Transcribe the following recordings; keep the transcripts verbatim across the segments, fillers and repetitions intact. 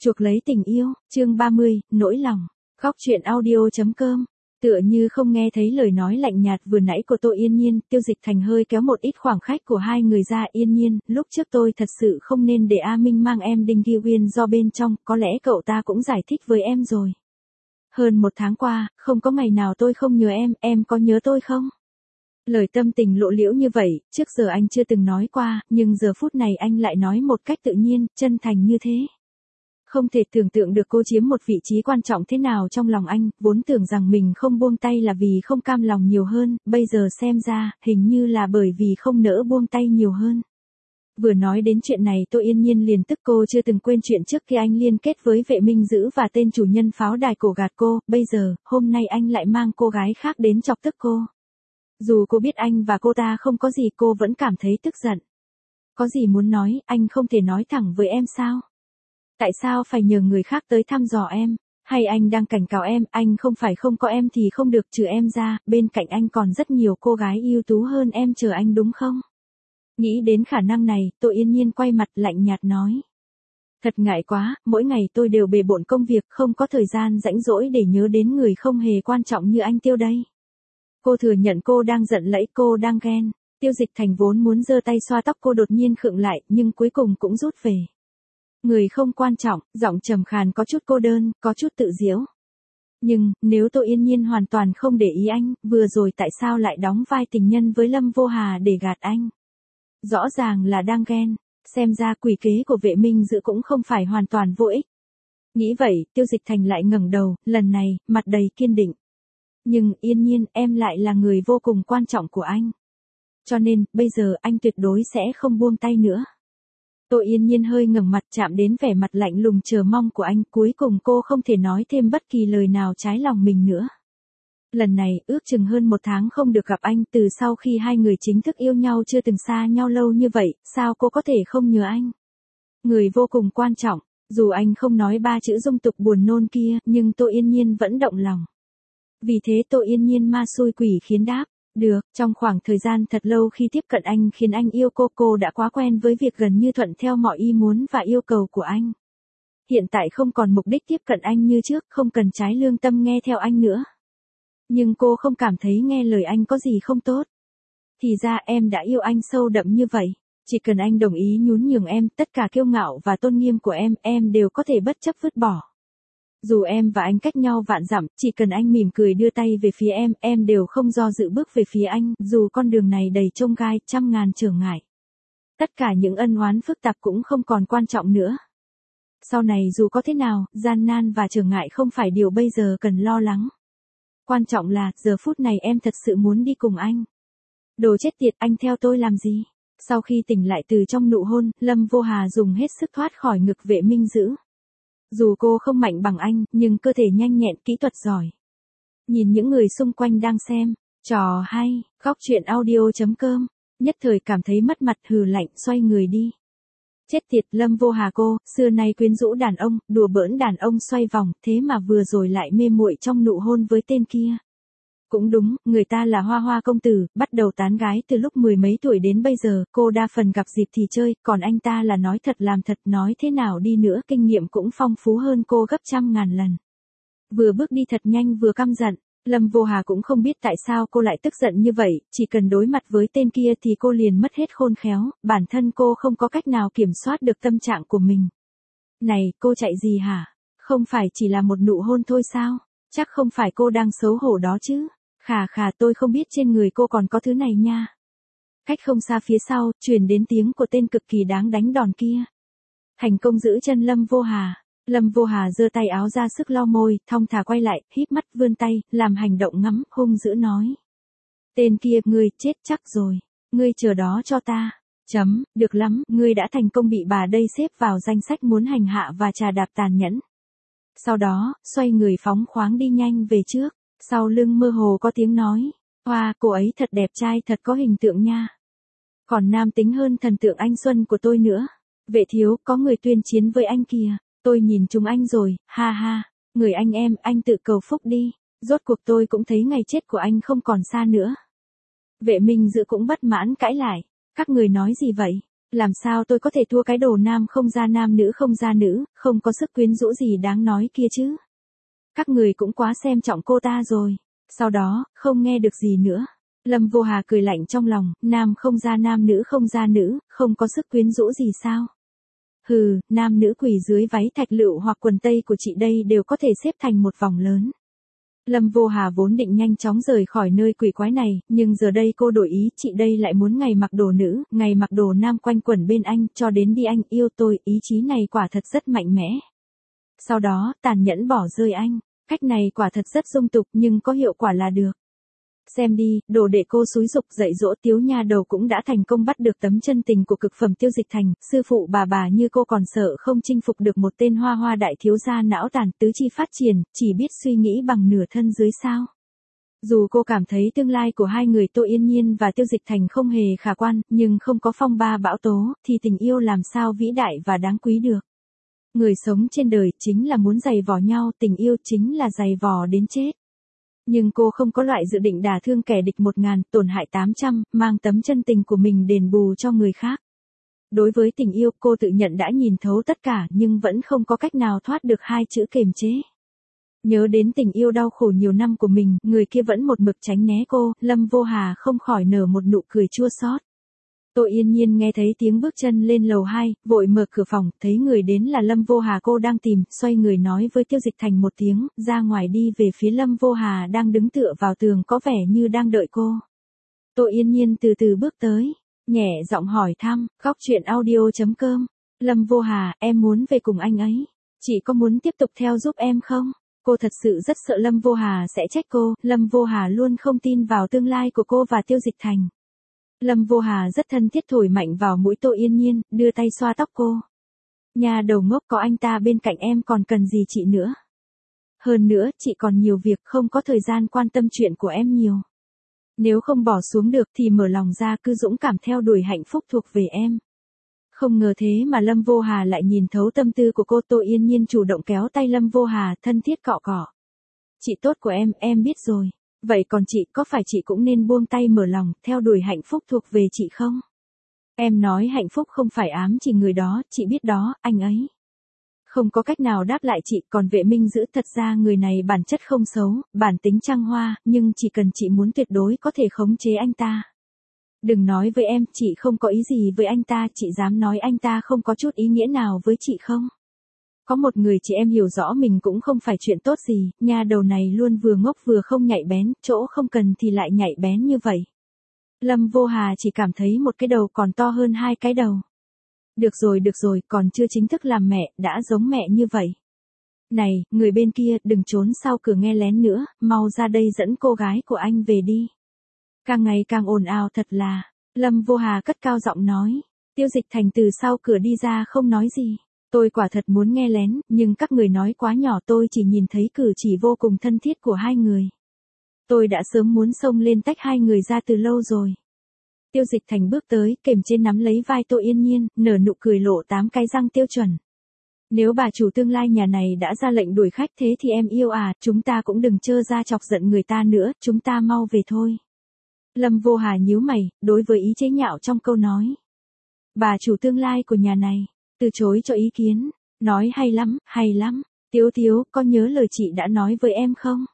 Chuộc lấy tình yêu, chương ba mươi, nỗi lòng. Góc truyện audio chấm com. Tựa như không nghe thấy lời nói lạnh nhạt vừa nãy của Tô Yên Nhiên, Tiêu Dịch Thành hơi kéo một ít khoảng cách của hai người ra. Yên Nhiên, lúc trước tôi thật sự không nên để A Minh mang em Đinh Ghi Uyên do bên trong, có lẽ cậu ta cũng giải thích với em rồi. Hơn một tháng qua, không có ngày nào tôi không nhớ em, em có nhớ tôi không? Lời tâm tình lộ liễu như vậy, trước giờ anh chưa từng nói qua, nhưng giờ phút này anh lại nói một cách tự nhiên, chân thành như thế. Không thể tưởng tượng được cô chiếm một vị trí quan trọng thế nào trong lòng anh, vốn tưởng rằng mình không buông tay là vì không cam lòng nhiều hơn, bây giờ xem ra, hình như là bởi vì không nỡ buông tay nhiều hơn. Vừa nói đến chuyện này Tô Yên Nhiên liền tức, cô chưa từng quên chuyện trước khi anh liên kết với Vệ Minh Dữ và tên chủ nhân pháo đài cổ gạt cô, bây giờ, hôm nay anh lại mang cô gái khác đến chọc tức cô. Dù cô biết anh và cô ta không có gì, cô vẫn cảm thấy tức giận. Có gì muốn nói, anh không thể nói thẳng với em sao? Tại sao phải nhờ người khác tới thăm dò em? Hay anh đang cảnh cáo em, anh không phải không có em thì không được, trừ em ra, bên cạnh anh còn rất nhiều cô gái ưu tú hơn em chờ anh đúng không? Nghĩ đến khả năng này, Tô Yên Nhiên quay mặt lạnh nhạt nói. Thật ngại quá, mỗi ngày tôi đều bề bộn công việc, không có thời gian rãnh rỗi để nhớ đến người không hề quan trọng như anh Tiêu đây. Cô thừa nhận cô đang giận lẫy, cô đang ghen. Tiêu Dịch Thành vốn muốn giơ tay xoa tóc cô, đột nhiên khựng lại, nhưng cuối cùng cũng rút về. Người không quan trọng, giọng trầm khàn có chút cô đơn, có chút tự giễu. Nhưng, nếu Tô Yên Nhiên hoàn toàn không để ý anh, vừa rồi tại sao lại đóng vai tình nhân với Lâm Vô Hà để gạt anh? Rõ ràng là đang ghen, xem ra quỷ kế của Vệ Minh Dữ cũng không phải hoàn toàn vô ích. Nghĩ vậy, Tiêu Dịch Thành lại ngẩng đầu, lần này, mặt đầy kiên định. Nhưng, Yên Nhiên, em lại là người vô cùng quan trọng của anh. Cho nên, bây giờ anh tuyệt đối sẽ không buông tay nữa. Tô Yên Nhiên hơi ngẩng mặt, chạm đến vẻ mặt lạnh lùng chờ mong của anh, cuối cùng cô không thể nói thêm bất kỳ lời nào trái lòng mình nữa. Lần này, ước chừng hơn một tháng không được gặp anh, từ sau khi hai người chính thức yêu nhau chưa từng xa nhau lâu như vậy, sao cô có thể không nhớ anh? Người vô cùng quan trọng, dù anh không nói ba chữ dung tục buồn nôn kia, nhưng Tô Yên Nhiên vẫn động lòng. Vì thế Tô Yên Nhiên ma xui quỷ khiến đáp. Được, trong khoảng thời gian thật lâu khi tiếp cận anh khiến anh yêu cô, cô đã quá quen với việc gần như thuận theo mọi ý muốn và yêu cầu của anh. Hiện tại không còn mục đích tiếp cận anh như trước, không cần trái lương tâm nghe theo anh nữa. Nhưng cô không cảm thấy nghe lời anh có gì không tốt. Thì ra em đã yêu anh sâu đậm như vậy. Chỉ cần anh đồng ý nhún nhường em, tất cả kiêu ngạo và tôn nghiêm của em, em đều có thể bất chấp vứt bỏ. Dù em và anh cách nhau vạn dặm, chỉ cần anh mỉm cười đưa tay về phía em, em đều không do dự bước về phía anh, dù con đường này đầy chông gai, trăm ngàn trở ngại. Tất cả những ân oán phức tạp cũng không còn quan trọng nữa. Sau này dù có thế nào, gian nan và trở ngại không phải điều bây giờ cần lo lắng. Quan trọng là, giờ phút này em thật sự muốn đi cùng anh. Đồ chết tiệt, anh theo tôi làm gì? Sau khi tỉnh lại từ trong nụ hôn, Lâm Vô Hà dùng hết sức thoát khỏi ngực Vệ Minh Dữ. Dù cô không mạnh bằng anh, nhưng cơ thể nhanh nhẹn, kỹ thuật giỏi. Nhìn những người xung quanh đang xem, trò hay, góc truyện audio chấm com, nhất thời cảm thấy mất mặt, hừ lạnh, xoay người đi. Chết tiệt, Lâm Vô Hà cô, xưa nay quyến rũ đàn ông, đùa bỡn đàn ông xoay vòng, thế mà vừa rồi lại mê muội trong nụ hôn với tên kia. Cũng đúng, người ta là Hoa Hoa công tử, bắt đầu tán gái từ lúc mười mấy tuổi đến bây giờ, cô đa phần gặp dịp thì chơi, còn anh ta là nói thật làm thật, nói thế nào đi nữa kinh nghiệm cũng phong phú hơn cô gấp trăm ngàn lần. Vừa bước đi thật nhanh vừa căm giận, Lâm Vô Hà cũng không biết tại sao cô lại tức giận như vậy, chỉ cần đối mặt với tên kia thì cô liền mất hết khôn khéo, bản thân cô không có cách nào kiểm soát được tâm trạng của mình. Này, cô chạy gì hả? Không phải chỉ là một nụ hôn thôi sao? Chắc không phải cô đang xấu hổ đó chứ? Khà khà, tôi không biết trên người cô còn có thứ này nha. Cách không xa phía sau, truyền đến tiếng của tên cực kỳ đáng đánh đòn kia. Thành công giữ chân Lâm Vô Hà. Lâm Vô Hà giơ tay áo ra sức lau môi, thong thả quay lại, híp mắt vươn tay, làm hành động ngắm, hung dữ nói. Tên kia, ngươi chết chắc rồi. Ngươi chờ đó cho ta. Chấm, được lắm, ngươi đã thành công bị bà đây xếp vào danh sách muốn hành hạ và trà đạp tàn nhẫn. Sau đó, xoay người phóng khoáng đi nhanh về trước. Sau lưng mơ hồ có tiếng nói, hoa, cô ấy thật đẹp trai, thật có hình tượng nha. Còn nam tính hơn thần tượng anh Xuân của tôi nữa. Vệ thiếu, có người tuyên chiến với anh kìa, tôi nhìn chúng anh rồi, ha ha, người anh em, anh tự cầu phúc đi, rốt cuộc tôi cũng thấy ngày chết của anh không còn xa nữa. Vệ Minh Dữ cũng bất mãn cãi lại, các người nói gì vậy? Làm sao tôi có thể thua cái đồ nam không ra nam nữ không ra nữ, không có sức quyến rũ gì đáng nói kia chứ. Các người cũng quá xem trọng cô ta rồi. Sau đó, không nghe được gì nữa. Lâm Vô Hà cười lạnh trong lòng, nam không ra nam nữ không ra nữ, không có sức quyến rũ gì sao? Hừ, nam nữ quỳ dưới váy thạch lựu hoặc quần tây của chị đây đều có thể xếp thành một vòng lớn. Lâm Vô Hà vốn định nhanh chóng rời khỏi nơi quỷ quái này, nhưng giờ đây cô đổi ý, chị đây lại muốn ngày mặc đồ nữ, ngày mặc đồ nam quanh quẩn bên anh, cho đến đi anh yêu tôi, ý chí này quả thật rất mạnh mẽ. Sau đó, tàn nhẫn bỏ rơi anh, cách này quả thật rất dung tục nhưng có hiệu quả là được. Xem đi, đồ đệ cô xúi dục dạy dỗ Tiếu nha đầu cũng đã thành công bắt được tấm chân tình của cực phẩm Tiêu Dịch Thành, sư phụ bà bà như cô còn sợ không chinh phục được một tên hoa hoa đại thiếu gia não tàn tứ chi phát triển, chỉ biết suy nghĩ bằng nửa thân dưới sao. Dù cô cảm thấy tương lai của hai người Tô Yên Nhiên và Tiêu Dịch Thành không hề khả quan, nhưng không có phong ba bão tố, thì tình yêu làm sao vĩ đại và đáng quý được. Người sống trên đời chính là muốn giày vò nhau, tình yêu chính là giày vò đến chết. Nhưng cô không có loại dự định đả thương kẻ địch một ngàn, tổn hại tám trăm, mang tấm chân tình của mình đền bù cho người khác. Đối với tình yêu, cô tự nhận đã nhìn thấu tất cả nhưng vẫn không có cách nào thoát được hai chữ kiềm chế. Nhớ đến tình yêu đau khổ nhiều năm của mình, người kia vẫn một mực tránh né cô, Lâm Vô Hà không khỏi nở một nụ cười chua xót. Tô Yên Nhiên nghe thấy tiếng bước chân lên lầu hai, vội mở cửa phòng, thấy người đến là Lâm Vô Hà cô đang tìm, xoay người nói với Tiêu Dịch Thành một tiếng, ra ngoài đi về phía Lâm Vô Hà đang đứng tựa vào tường có vẻ như đang đợi cô. Tô Yên Nhiên từ từ bước tới, nhẹ giọng hỏi thăm, khóc chuyện audio chấm com. Lâm Vô Hà, em muốn về cùng anh ấy. Chị có muốn tiếp tục theo giúp em không? Cô thật sự rất sợ Lâm Vô Hà sẽ trách cô, Lâm Vô Hà luôn không tin vào tương lai của cô và Tiêu Dịch Thành. Lâm Vô Hà rất thân thiết thổi mạnh vào mũi Tô Yên Nhiên, đưa tay xoa tóc cô. Nhà đầu ngốc, có anh ta bên cạnh em còn cần gì chị nữa. Hơn nữa, chị còn nhiều việc, không có thời gian quan tâm chuyện của em nhiều. Nếu không bỏ xuống được thì mở lòng ra, cứ dũng cảm theo đuổi hạnh phúc thuộc về em. Không ngờ thế mà Lâm Vô Hà lại nhìn thấu tâm tư của cô. Tô Yên Nhiên chủ động kéo tay Lâm Vô Hà, thân thiết cọ cọ. Chị tốt của em, em biết rồi. Vậy còn chị, có phải chị cũng nên buông tay mở lòng, theo đuổi hạnh phúc thuộc về chị không? Em nói hạnh phúc không phải ám chỉ người đó, chị biết đó, anh ấy. Không có cách nào đáp lại chị, còn Vệ Minh Dữ thật ra người này bản chất không xấu, bản tính trăng hoa, nhưng chỉ cần chị muốn tuyệt đối có thể khống chế anh ta. Đừng nói với em, chị không có ý gì với anh ta, chị dám nói anh ta không có chút ý nghĩa nào với chị không? Có một người chị em hiểu rõ mình cũng không phải chuyện tốt gì, nha đầu này luôn vừa ngốc vừa không nhạy bén, chỗ không cần thì lại nhạy bén như vậy. Lâm Vô Hà chỉ cảm thấy một cái đầu còn to hơn hai cái đầu. Được rồi được rồi, còn chưa chính thức làm mẹ, đã giống mẹ như vậy. Này, người bên kia, đừng trốn sau cửa nghe lén nữa, mau ra đây dẫn cô gái của anh về đi. Càng ngày càng ồn ào thật là, Lâm Vô Hà cất cao giọng nói. Tiêu Dịch Thành từ sau cửa đi ra không nói gì. Tôi quả thật muốn nghe lén, nhưng các người nói quá nhỏ, tôi chỉ nhìn thấy cử chỉ vô cùng thân thiết của hai người. Tôi đã sớm muốn xông lên tách hai người ra từ lâu rồi. Tiêu Dịch Thành bước tới, kềm trên nắm lấy vai Tô Yên Nhiên, nở nụ cười lộ tám cái răng tiêu chuẩn. Nếu bà chủ tương lai nhà này đã ra lệnh đuổi khách thế thì em yêu à, chúng ta cũng đừng trơ ra chọc giận người ta nữa, chúng ta mau về thôi. Lâm Vô Hà nhíu mày, đối với ý chế nhạo trong câu nói. Bà chủ tương lai của nhà này, từ chối cho ý kiến, nói hay lắm, hay lắm. Tiếu Tiếu, có nhớ lời chị đã nói với em không?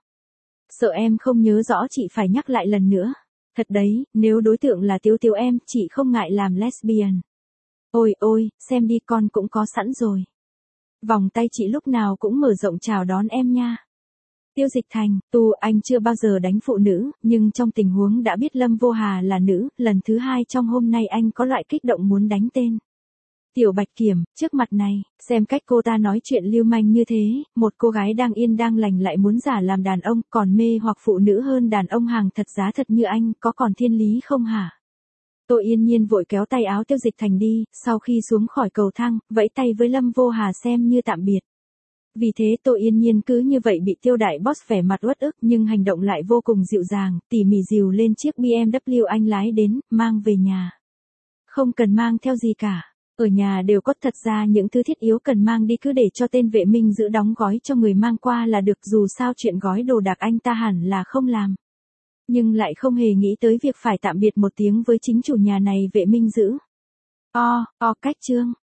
Sợ em không nhớ rõ chị phải nhắc lại lần nữa. Thật đấy, nếu đối tượng là Tiếu Tiếu em, chị không ngại làm lesbian. Ôi ôi, xem đi, con cũng có sẵn rồi. Vòng tay chị lúc nào cũng mở rộng chào đón em nha. Tiêu Dịch Thành, tu, anh chưa bao giờ đánh phụ nữ, nhưng trong tình huống đã biết Lâm Vô Hà là nữ, lần thứ hai trong hôm nay anh có loại kích động muốn đánh tên. Tiểu Bạch Kiểm, trước mặt này, xem cách cô ta nói chuyện lưu manh như thế, một cô gái đang yên đang lành lại muốn giả làm đàn ông, còn mê hoặc phụ nữ hơn đàn ông hàng thật giá thật như anh, có còn thiên lý không hả? Tô Yên Nhiên vội kéo tay áo Tiêu Dịch Thành đi, sau khi xuống khỏi cầu thang, vẫy tay với Lâm Vô Hà xem như tạm biệt. Vì thế Tô Yên Nhiên cứ như vậy bị Tiêu đại boss vẻ mặt uất ức nhưng hành động lại vô cùng dịu dàng, tỉ mỉ dìu lên chiếc bê em vê anh lái đến, mang về nhà. Không cần mang theo gì cả. Ở nhà đều có, thật ra những thứ thiết yếu cần mang đi cứ để cho tên Vệ Minh Dữ đóng gói cho người mang qua là được, dù sao chuyện gói đồ đạc anh ta hẳn là không làm. Nhưng lại không hề nghĩ tới việc phải tạm biệt một tiếng với chính chủ nhà này Vệ Minh Dữ. O, O cách chương.